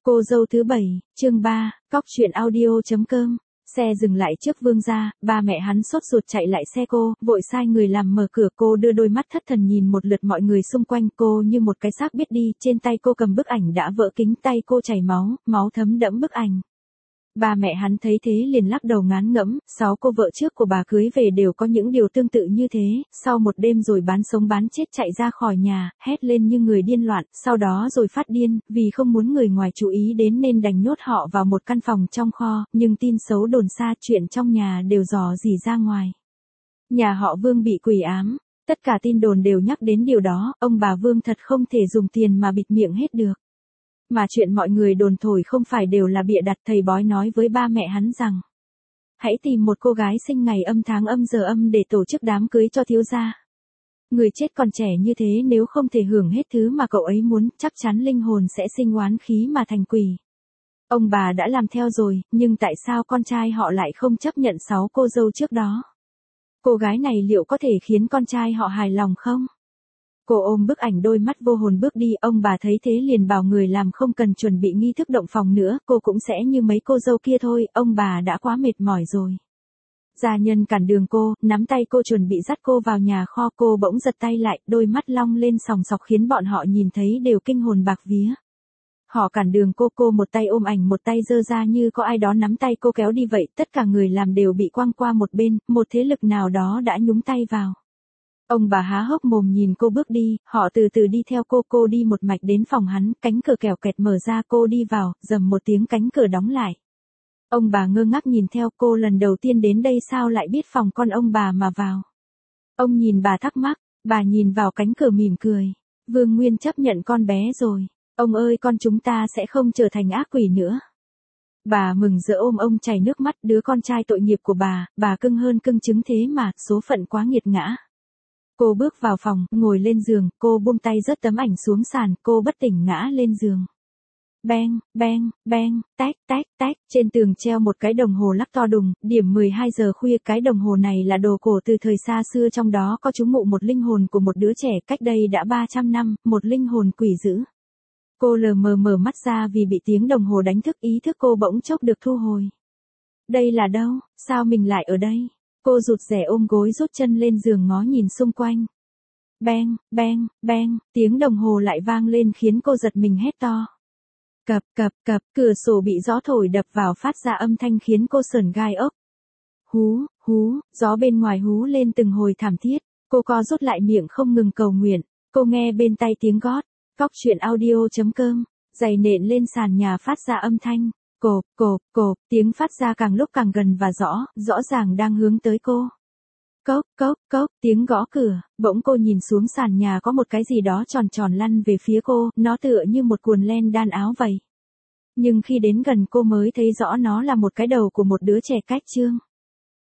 Cô dâu thứ 7, chương 3, cóc truyện audio.com. Xe dừng lại trước Vương gia, ba mẹ hắn sốt ruột chạy lại xe cô, vội sai người làm mở cửa. Cô đưa đôi mắt thất thần nhìn một lượt mọi người xung quanh, cô như một cái xác biết đi, trên tay cô cầm bức ảnh đã vỡ kính, tay cô chảy máu, máu thấm đẫm bức ảnh. Ba mẹ hắn thấy thế liền lắc đầu ngán ngẫm, 6 cô vợ trước của bà cưới về đều có những điều tương tự như thế, sau một đêm rồi bán sống bán chết chạy ra khỏi nhà, hét lên như người điên loạn, sau đó rồi phát điên, vì không muốn người ngoài chú ý đến nên đành nhốt họ vào một căn phòng trong kho, nhưng tin xấu đồn xa, chuyện trong nhà đều dò dỉ ra ngoài. Nhà họ Vương bị quỷ ám, tất cả tin đồn đều nhắc đến điều đó, ông bà Vương thật không thể dùng tiền mà bịt miệng hết được. Mà chuyện mọi người đồn thổi không phải đều là bịa đặt. Thầy bói nói với ba mẹ hắn rằng, hãy tìm một cô gái sinh ngày âm tháng âm giờ âm để tổ chức đám cưới cho thiếu gia. Người chết còn trẻ như thế nếu không thể hưởng hết thứ mà cậu ấy muốn, chắc chắn linh hồn sẽ sinh oán khí mà thành quỷ. Ông bà đã làm theo rồi, nhưng tại sao con trai họ lại không chấp nhận 6 cô dâu trước đó? Cô gái này liệu có thể khiến con trai họ hài lòng không? Cô ôm bức ảnh đôi mắt vô hồn bước đi, ông bà thấy thế liền bảo người làm không cần chuẩn bị nghi thức động phòng nữa, cô cũng sẽ như mấy cô dâu kia thôi, ông bà đã quá mệt mỏi rồi. Gia nhân cản đường cô, nắm tay cô chuẩn bị dắt cô vào nhà kho, cô bỗng giật tay lại, đôi mắt long lên sòng sọc khiến bọn họ nhìn thấy đều kinh hồn bạc vía. Họ cản đường cô một tay ôm ảnh một tay giơ ra như có ai đó nắm tay cô kéo đi vậy, tất cả người làm đều bị quăng qua một bên, một thế lực nào đó đã nhúng tay vào. Ông bà há hốc mồm nhìn cô bước đi, họ từ từ đi theo cô đi một mạch đến phòng hắn, cánh cửa kèo kẹt mở ra, cô đi vào, rầm một tiếng cánh cửa đóng lại. Ông bà ngơ ngác nhìn theo cô, lần đầu tiên đến đây sao lại biết phòng con ông bà mà vào. Ông nhìn bà thắc mắc, bà nhìn vào cánh cửa mỉm cười. Vương Nguyên chấp nhận con bé rồi. Ông ơi, con chúng ta sẽ không trở thành ác quỷ nữa. Bà mừng rỡ ôm ông chảy nước mắt, đứa con trai tội nghiệp của bà cưng hơn cưng trứng thế mà, số phận quá nghiệt ngã. Cô bước vào phòng, ngồi lên giường, cô buông tay rớt tấm ảnh xuống sàn, cô bất tỉnh ngã lên giường. Beng, beng, beng, tách, tách, tách, trên tường treo một cái đồng hồ lắc to đùng, điểm 12 giờ khuya, cái đồng hồ này là đồ cổ từ thời xa xưa, trong đó có trú ngụ một linh hồn của một đứa trẻ cách đây đã 300 năm, một linh hồn quỷ dữ. Cô lờ mờ mở mắt ra vì bị tiếng đồng hồ đánh thức, ý thức cô bỗng chốc được thu hồi. Đây là đâu, sao mình lại ở đây? Cô rụt rè ôm gối rút chân lên giường ngó nhìn xung quanh. Beng, beng, beng, tiếng đồng hồ lại vang lên khiến cô giật mình hét to. Cập, cập, cập, cửa sổ bị gió thổi đập vào phát ra âm thanh khiến cô sởn gai ốc. Hú, hú, gió bên ngoài hú lên từng hồi thảm thiết. Cô co rút lại miệng không ngừng cầu nguyện. Cô nghe bên tai tiếng gót. Cóc truyện audio.com. Giày nện lên sàn nhà phát ra âm thanh. Cộp, cộp, cộp, tiếng phát ra càng lúc càng gần và rõ ràng đang hướng tới cô. Cốc, cốc, cốc, tiếng gõ cửa, bỗng cô nhìn xuống sàn nhà có một cái gì đó tròn tròn lăn về phía cô, nó tựa như một cuộn len đan áo vậy. Nhưng khi đến gần cô mới thấy rõ nó là một cái đầu của một đứa trẻ cách trương.